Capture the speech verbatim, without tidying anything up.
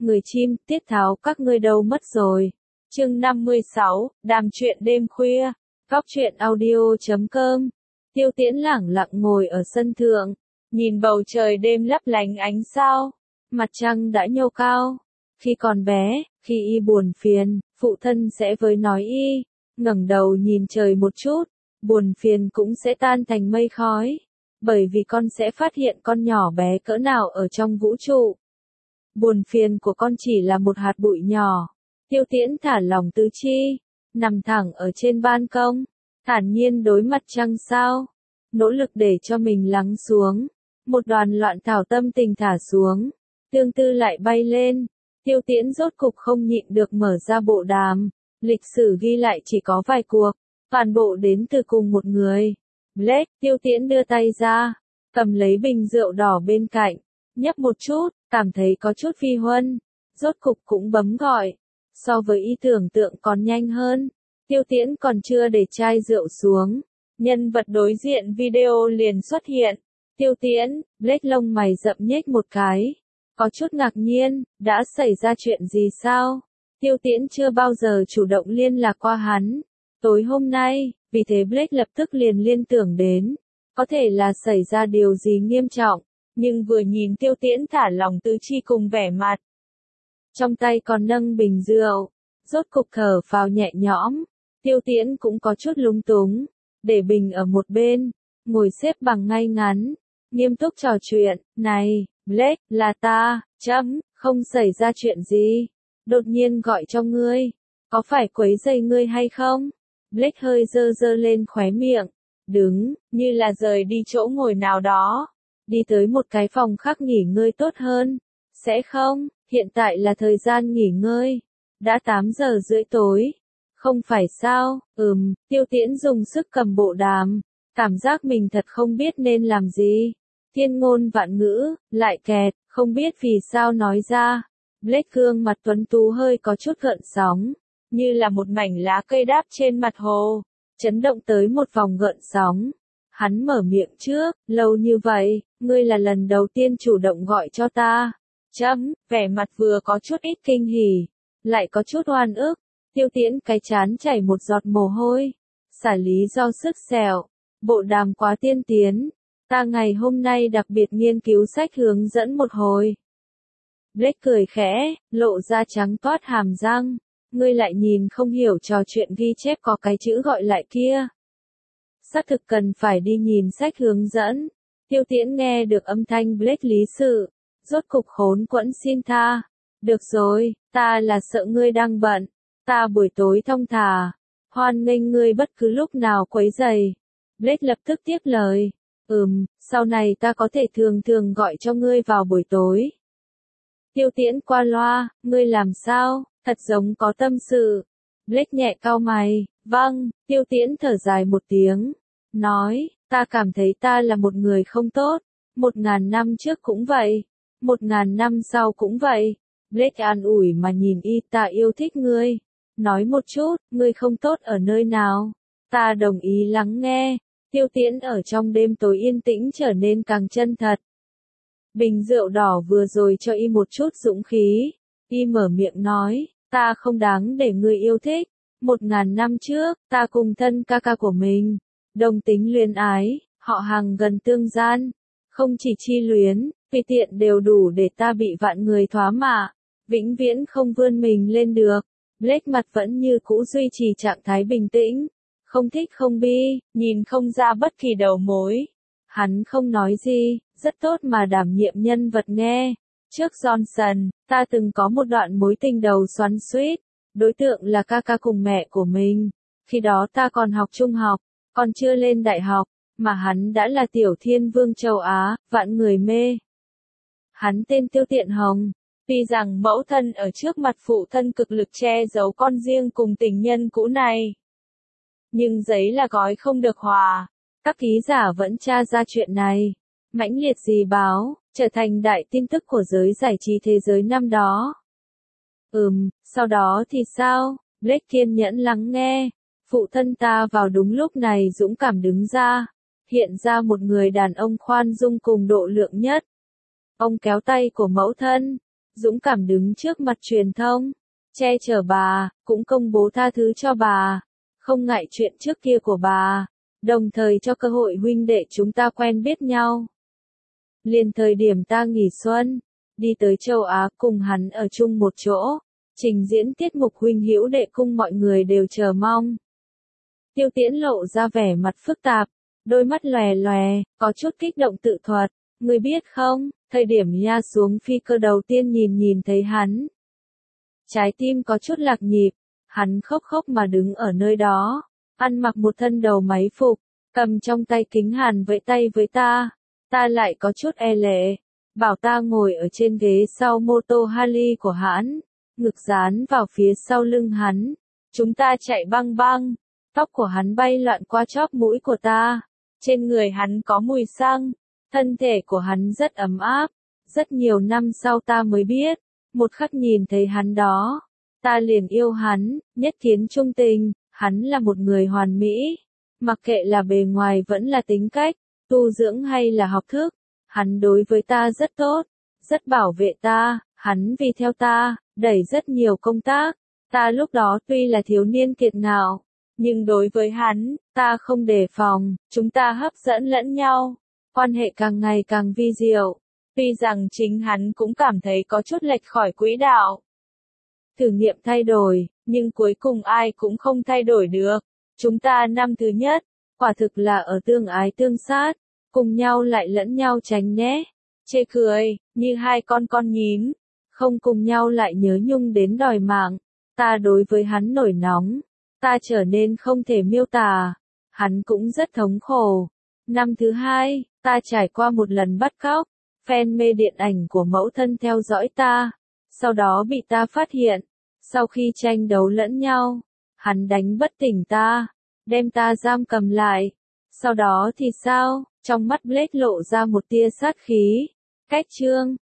người chim, tiết tháo các ngươi đâu mất rồi. Chương năm mươi sáu, đàm chuyện đêm khuya. Góc truyện audio chấm com. Tiêu Tiễn lẳng lặng ngồi ở sân thượng, nhìn bầu trời đêm lấp lánh ánh sao, mặt trăng đã nhô cao. Khi còn bé, khi y buồn phiền, phụ thân sẽ với nói y, ngẩng đầu nhìn trời một chút, buồn phiền cũng sẽ tan thành mây khói, bởi vì con sẽ phát hiện con nhỏ bé cỡ nào ở trong vũ trụ. Buồn phiền của con chỉ là một hạt bụi nhỏ. Tiêu Tiễn thả lỏng tứ chi, nằm thẳng ở trên ban công, thản nhiên đối mặt trăng sao, nỗ lực để cho mình lắng xuống. Một đoàn loạn thảo tâm tình thả xuống, tương tư lại bay lên. Tiêu Tiễn rốt cục không nhịn được mở ra bộ đàm, lịch sử ghi lại chỉ có vài cuộc, toàn bộ đến từ cùng một người. Blake, Tiêu Tiễn đưa tay ra, cầm lấy bình rượu đỏ bên cạnh, nhấp một chút, cảm thấy có chút phi huân, rốt cục cũng bấm gọi. So với ý tưởng tượng còn nhanh hơn, Tiêu Tiễn còn chưa để chai rượu xuống, nhân vật đối diện video liền xuất hiện. Tiêu Tiễn, Blake lông mày rậm nhếch một cái, có chút ngạc nhiên, đã xảy ra chuyện gì sao? Tiêu Tiễn chưa bao giờ chủ động liên lạc qua hắn. Tối hôm nay, vì thế Blake lập tức liền liên tưởng đến, có thể là xảy ra điều gì nghiêm trọng, nhưng vừa nhìn Tiêu Tiễn thả lỏng tứ chi cùng vẻ mặt, trong tay còn nâng bình rượu, rốt cục thở phào nhẹ nhõm. Tiêu Tiễn cũng có chút lúng túng, để bình ở một bên, ngồi xếp bằng ngay ngắn, nghiêm túc trò chuyện. Này, Blake, là ta, chấm, không xảy ra chuyện gì, đột nhiên gọi cho ngươi, có phải quấy rầy ngươi hay không? Blake hơi dơ dơ lên khóe miệng, đứng, như là rời đi chỗ ngồi nào đó, đi tới một cái phòng khác nghỉ ngơi tốt hơn. Sẽ không, hiện tại là thời gian nghỉ ngơi, đã tám giờ rưỡi tối. Không phải sao? Ừm, Tiêu Tiễn dùng sức cầm bộ đàm, cảm giác mình thật không biết nên làm gì. Thiên ngôn vạn ngữ, lại kẹt, không biết vì sao nói ra. Blake gương mặt tuấn tú hơi có chút gợn sóng, như là một mảnh lá cây đáp trên mặt hồ, chấn động tới một vòng gợn sóng. Hắn mở miệng trước, lâu như vậy, ngươi là lần đầu tiên chủ động gọi cho ta. Chấm, vẻ mặt vừa có chút ít kinh hỉ, lại có chút oan ức. Tiêu Tiễn cái chán chảy một giọt mồ hôi, xả lý do sức sẹo, bộ đàm quá tiên tiến, ta ngày hôm nay đặc biệt nghiên cứu sách hướng dẫn một hồi. Blake cười khẽ, lộ ra trắng toát hàm răng, ngươi lại nhìn không hiểu trò chuyện ghi chép có cái chữ gọi lại kia. Xác thực cần phải đi nhìn sách hướng dẫn. Tiêu Tiễn nghe được âm thanh Blake lý sự, rốt cục khốn quẫn xin tha. Được rồi, ta là sợ ngươi đang bận. Ta buổi tối thong thả, hoan nghênh ngươi bất cứ lúc nào quấy rầy. Blake lập tức tiếp lời, ừm, sau này ta có thể thường thường gọi cho ngươi vào buổi tối. Tiêu Tiễn qua loa, ngươi làm sao, thật giống có tâm sự. Blake nhẹ cau mày, vâng. Tiêu Tiễn thở dài một tiếng, nói, ta cảm thấy ta là một người không tốt, một ngàn năm trước cũng vậy, một ngàn năm sau cũng vậy. Blake an ủi mà nhìn y, ta yêu thích ngươi. Nói một chút, ngươi không tốt ở nơi nào? Ta đồng ý lắng nghe. Tiêu Tiễn ở trong đêm tối yên tĩnh trở nên càng chân thật. Bình rượu đỏ vừa rồi cho y một chút dũng khí. Y mở miệng nói, ta không đáng để ngươi yêu thích. Một ngàn năm trước, ta cùng thân ca ca của mình, đồng tính luyến ái, họ hàng gần tương gian. Không chỉ chi luyến, vì tiện đều đủ để ta bị vạn người thoá mạ, vĩnh viễn không vươn mình lên được. Blake mặt vẫn như cũ duy trì trạng thái bình tĩnh, không thích không bi, nhìn không ra bất kỳ đầu mối. Hắn không nói gì, rất tốt mà đảm nhiệm nhân vật nghe. Trước Johnson, ta từng có một đoạn mối tình đầu xoắn xuýt, đối tượng là ca ca cùng mẹ của mình. Khi đó ta còn học trung học, còn chưa lên đại học, mà hắn đã là tiểu thiên vương châu Á, vạn người mê. Hắn tên Tiêu Tiện Hồng. Tuy rằng mẫu thân ở trước mặt phụ thân cực lực che giấu con riêng cùng tình nhân cũ này, nhưng giấy là gói không được hòa. Các ký giả vẫn tra ra chuyện này, mãnh liệt dì báo, trở thành đại tin tức của giới giải trí thế giới năm đó. Ừm, sau đó thì sao? Blake kiên nhẫn lắng nghe. Phụ thân ta vào đúng lúc này dũng cảm đứng ra, hiện ra một người đàn ông khoan dung cùng độ lượng nhất. Ông kéo tay của mẫu thân, dũng cảm đứng trước mặt truyền thông, che chở bà, cũng công bố tha thứ cho bà, không ngại chuyện trước kia của bà, đồng thời cho cơ hội huynh đệ chúng ta quen biết nhau. Liền thời điểm ta nghỉ xuân, đi tới châu Á cùng hắn ở chung một chỗ, trình diễn tiết mục huynh hữu đệ cung mọi người đều chờ mong. Tiêu Tiễn lộ ra vẻ mặt phức tạp, đôi mắt lòe lòe, có chút kích động tự thuật, người biết không, thời điểm nha xuống phi cơ đầu tiên nhìn nhìn thấy hắn. Trái tim có chút lạc nhịp, hắn khóc khóc mà đứng ở nơi đó, ăn mặc một thân đầu máy phục, cầm trong tay kính hàn vẫy tay với ta, ta lại có chút e lệ, bảo ta ngồi ở trên ghế sau mô tô Harley của hắn, ngực dán vào phía sau lưng hắn, chúng ta chạy băng băng, tóc của hắn bay loạn qua chóp mũi của ta, trên người hắn có mùi xăng, thân thể của hắn rất ấm áp, rất nhiều năm sau ta mới biết, một khắc nhìn thấy hắn đó, ta liền yêu hắn, nhất kiến trung tình, hắn là một người hoàn mỹ, mặc kệ là bề ngoài vẫn là tính cách, tu dưỡng hay là học thức, hắn đối với ta rất tốt, rất bảo vệ ta, hắn vì theo ta, đẩy rất nhiều công tác, ta lúc đó tuy là thiếu niên kiệt ngạo, nhưng đối với hắn, ta không đề phòng, chúng ta hấp dẫn lẫn nhau, quan hệ càng ngày càng vi diệu, tuy rằng chính hắn cũng cảm thấy có chút lệch khỏi quỹ đạo. Thử nghiệm thay đổi, nhưng cuối cùng ai cũng không thay đổi được, chúng ta năm thứ nhất, quả thực là ở tương ái tương sát, cùng nhau lại lẫn nhau tránh né, chê cười, như hai con con nhím, không cùng nhau lại nhớ nhung đến đòi mạng, ta đối với hắn nổi nóng, ta trở nên không thể miêu tả, hắn cũng rất thống khổ. Năm thứ hai, ta trải qua một lần bắt cóc, fan mê điện ảnh của mẫu thân theo dõi ta, sau đó bị ta phát hiện, sau khi tranh đấu lẫn nhau, hắn đánh bất tỉnh ta, đem ta giam cầm lại, sau đó thì sao, trong mắt Blake lộ ra một tia sát khí, cách chương,